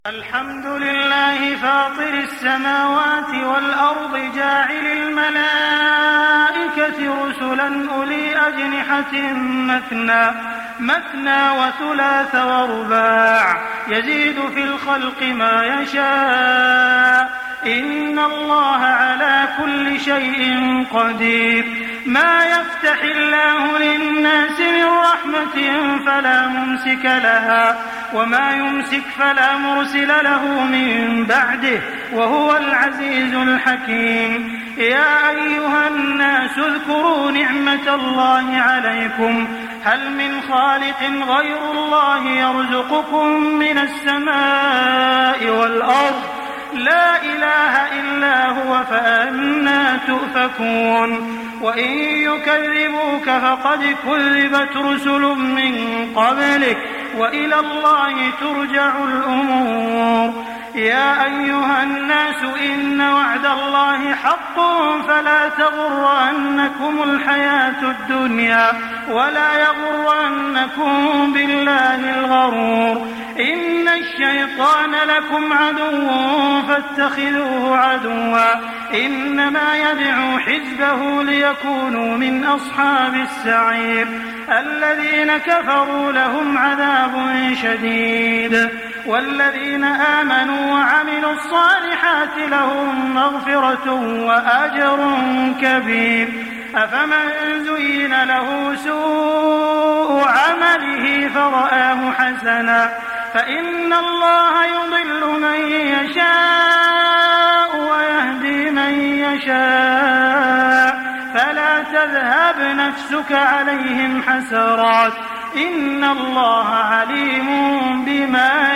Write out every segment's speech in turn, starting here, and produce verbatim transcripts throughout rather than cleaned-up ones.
الحمد لله فاطر السماوات والأرض جاعل الملائكة رسلا أولي أجنحة مثنى مثنى وثلاث ورباع يزيد في الخلق ما يشاء إن الله على كل شيء قدير. ما يفتح الله للناس من رحمة فلا ممسك لها وما يمسك فلا مرسل له من بعده وهو العزيز الحكيم. يا أيها الناس اذكروا نعمة الله عليكم هل من خالق غير الله يرزقكم من السماء والأرض لا إله إلا هو فأنى تؤفكون. وإن يكذبوك فقد كذبت رسل من قبلك وإلى الله ترجع الأمور. يا أيها الناس إن وعد الله حق فلا تغرنكم الحياة الدنيا ولا يغرنكم بالله الغرور. إن الشيطان لكم عدو فاتخذوه عدوا إنما يدعو حزبه ليكونوا من أصحاب السعير. الذين كفروا لهم عذاب شديد والذين آمنوا وعملوا الصالحات لهم مغفرة وأجر كبير. أفمن زين له سوء عمله فرآه حسنا فإن الله يضل من يشاء ويهدي من يشاء فلا تذهب نفسك عليهم حسرات إن الله عليم بما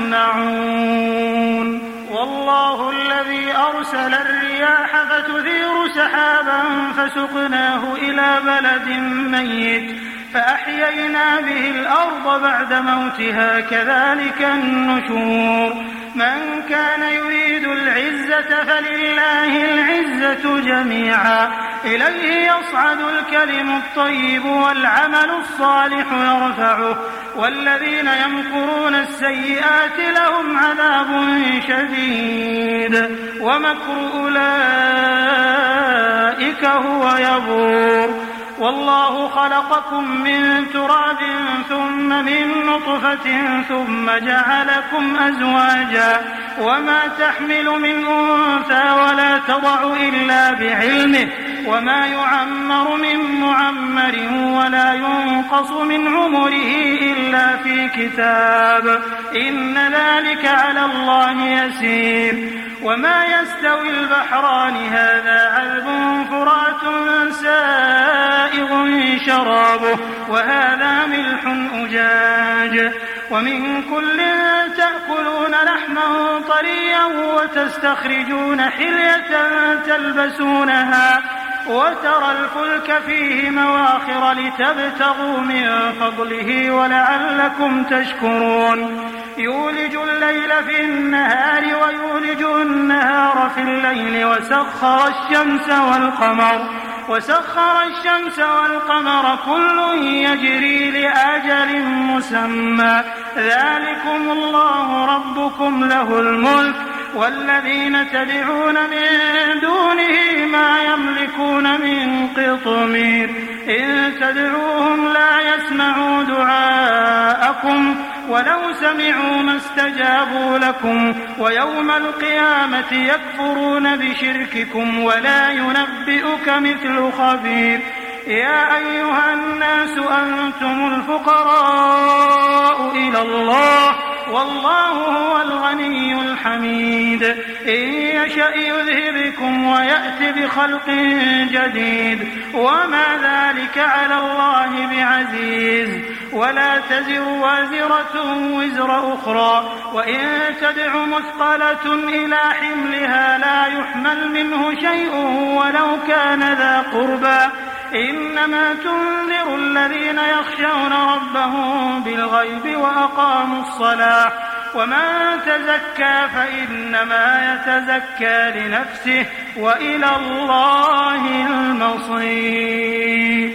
يصنعون. والله الذي أرسل الرياح فتثير سحابا فسقناه إلى بلد ميت فأحيينا به الأرض بعد موتها كذلك النشور. من كان يريد العزة فلله العزة جميعا إليه يصعد الكلم الطيب والعمل الصالح يرفعه والذين يمكرون السيئات لهم عذاب شديد ومكر أولئك هو يبور. والله خلقكم من تراب ثم من نطفة ثم جعلكم أزواجا وما تحمل من أنثى ولا تضع إلا بعلمه وما يعمر من معمر ولا ينقص من عمره إلا في كتاب إن ذلك على الله يسير. وما يستوي البحران هذا عذب فرات سائغ شرابه وهذا ملح أجاج ومن كل تأكلون لحما طريا وتستخرجون حلية تلبسونها وترى الفلك فيه مواخر لتبتغوا من فضله ولعلكم تشكرون. يولج الليل في النهار ويولج النهار في الليل وسخر الشمس والقمر وسخر الشمس والقمر كل يجري لأجل مسمى ذلكم الله ربكم له الملك والذين تدعون من دونه ما يملكون من قطمير إن تدعوهم لا يسمعوا دعاءكم ولو سمعوا ما استجابوا لكم ويوم القيامة يكفرون بشرككم ولا ينبئك مثل خبير. يا أيها الناس أنتم الفقراء إلى الله والله هو الغني الحميد. إن يشأ يذهبكم ويأتي بخلق جديد وما ذلك على الله بعزيز. ولا تزر وازرة وزر أخرى وإن تدع مثقلة إلى حملها لا يحمل منه شيء ولو كان ذا قربى إنما تنذر الذين يخشون ربهم بالغيب وأقاموا الصلاة ومن تزكى فإنما يتزكى لنفسه وإلى الله المصير.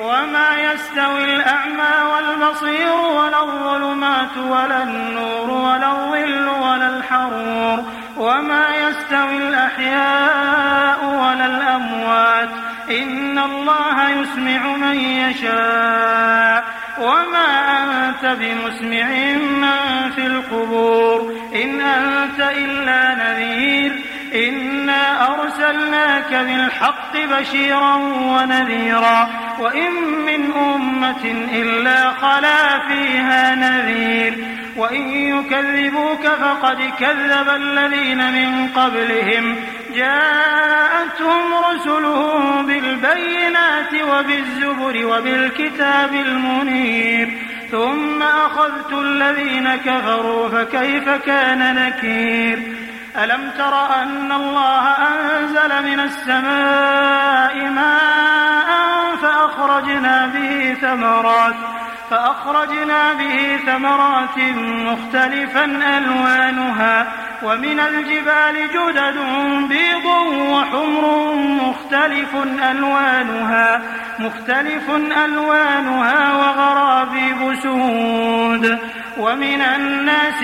وما يستوي الأعمى والبصير ولا الظلمات ولا النور ولا الظل ولا الحرور وما يستوي الأحياء ولا الأموات إن الله يسمع من يشاء وما أنت بمسمع من في القبور إن أنت إلا نذير إنا أرسلناك بالحق بشيرا ونذيرا وإن من أمة إلا خلا فيها نذير وإن يكذبوك فقد كذب الذين من قبلهم جاءتهم رسلهم بالبينات وبالزبر وبالكتاب المنير ثم أخذت الذين كفروا فكيف كان نكير ألم تر أن الله أنزل من السماء ماء فأخرجنا به ثمرات فأخرجنا به ثمرات مختلفا ألوانها ومن الجبال جدد بيض وحمر مختلف ألوانها مختلف ألوانها وغرابيب سود ومن الناس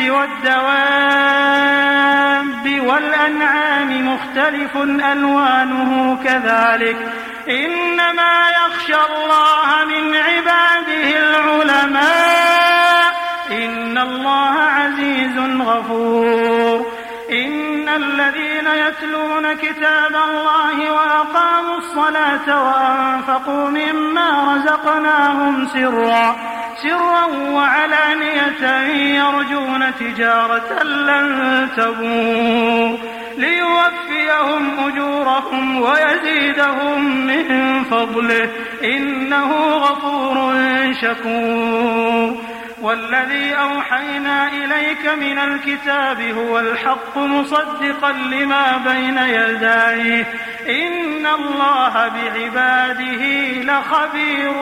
والدواب والأنعام مختلف ألوانه كذلك إنما يخشى الله من عباده العلماء إن الله عزيز غفور إن الذين يتلون كتاب الله وأقاموا الصلاة وأنفقوا مما رزقناهم سرا سرا وعلانية يرجون تجارة لن تبور ليوفيهم أجورهم ويزيدهم من فضله إنه غفور شكور والذي أوحينا إليك من الكتاب هو الحق مصدقا لما بين يديه إن الله بعباده لخبير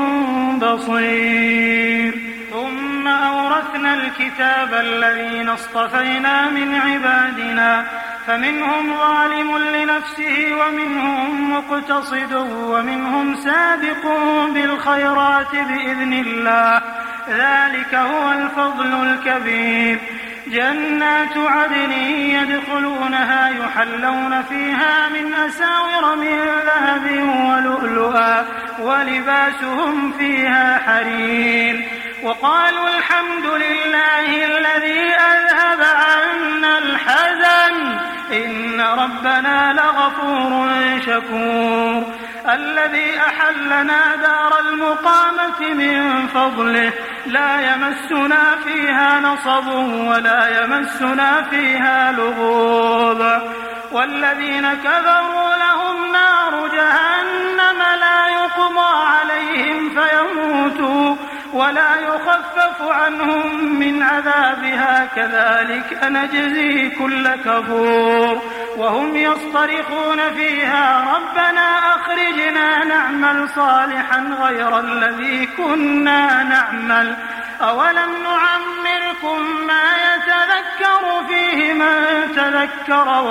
بصير ثم أورثنا الكتاب الذين اصطفينا من عبادنا فمنهم ظالم لنفسه ومنهم مقتصد ومنهم سابق بالخيرات بإذن الله ذلك هو الفضل الكبير جنات عدن يدخلونها يحلون فيها من أساور من ذهب ولؤلؤا ولباسهم فيها حرير وقالوا الحمد لله الذي أذهب عنا الحزن إن ربنا لغفور شكور الذي أحلنا دار المقامة من فضله لا يمسنا فيها نصب ولا يمسنا فيها لغوب والذين كفروا لهم نار جهنم لا يقضى عليهم فيموتوا ولا يخفف عنهم من عذابها كذلك نجزي كل كفور وهم يصطرخون فيها ربنا أخرجنا نعمل صالحا غير الذي كنا نعمل أولم نعمركم ما يتذكر فيه من تذكر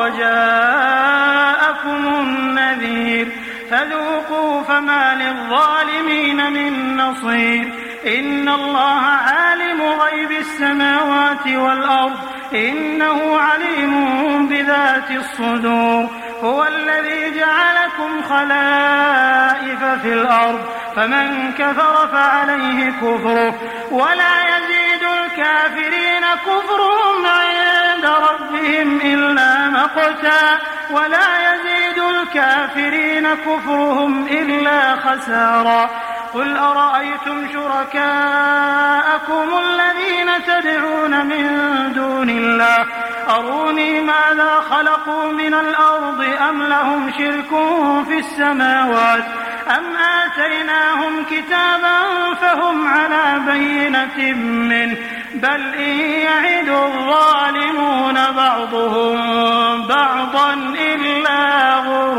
وجاءكم النذير فذوقوا فما للظالمين من نصير إن الله عالم غيب السماوات والأرض إنه عليم بذات الصدور هو الذي جعلكم خلائف في الأرض فمن كفر فعليه كفره ولا يزيد الكافرين كفرهم عند ربهم إلا مقتا ولا يزيد الكافرين كفرهم إلا خسارا قل أرأيتم شركاءكم الذين تدعون من دون الله أروني ماذا خلقوا من الأرض أم لهم شرك في السماوات أم آتيناهم كتابا فهم على بينة منه بل إن يعد الظالمون بعضهم بعضا إلا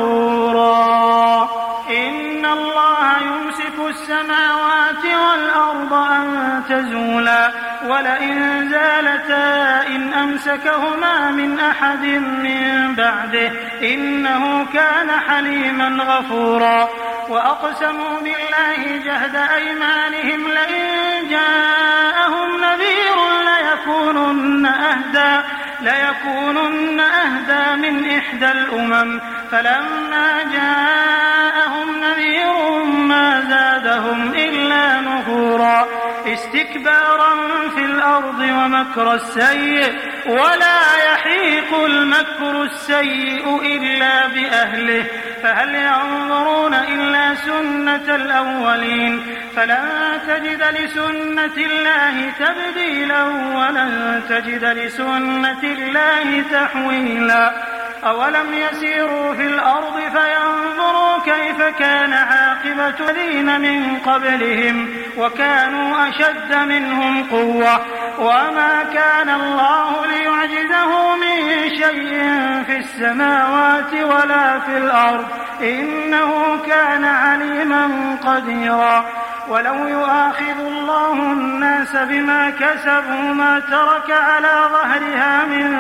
غرورا إن الله يمسك السماوات والأرض أن تزولا ولئن زالتا إن أمسكهما من أحد من بعده إنه كان حليما غفورا وأقسموا بالله جهد أيمانهم لئن جاءهم نذير ليكونن أهدى ليكونن أهدى من إحدى الأمم فلما جاءهم نذير ما زادهم إلا نفورا استكبارا في الأرض ومكر السيء ولا يحيق المكر السيء إلا بأهله فهل ينظرون إلا سنة الأولين فلن تجد لسنة الله تبديلا ولن تجد لسنة الله تحويلا أولم يسيروا في الأرض فينظروا كيف كان عاقبة الذين من قبلهم وكانوا أشد منهم قوة وما كان الله ليعجزه من شيء في السماوات ولا في الأرض إنه كان عليما قديرا ولو يؤاخذ الله الناس بما كسبوا ما ترك على ظهرها من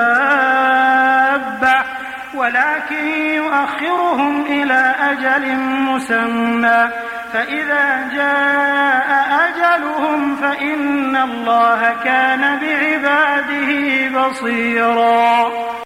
دابة ولكن يؤخرهم إلى أجل مسمى فإذا جاء أجلهم فإن الله كان بعباده بصيرا.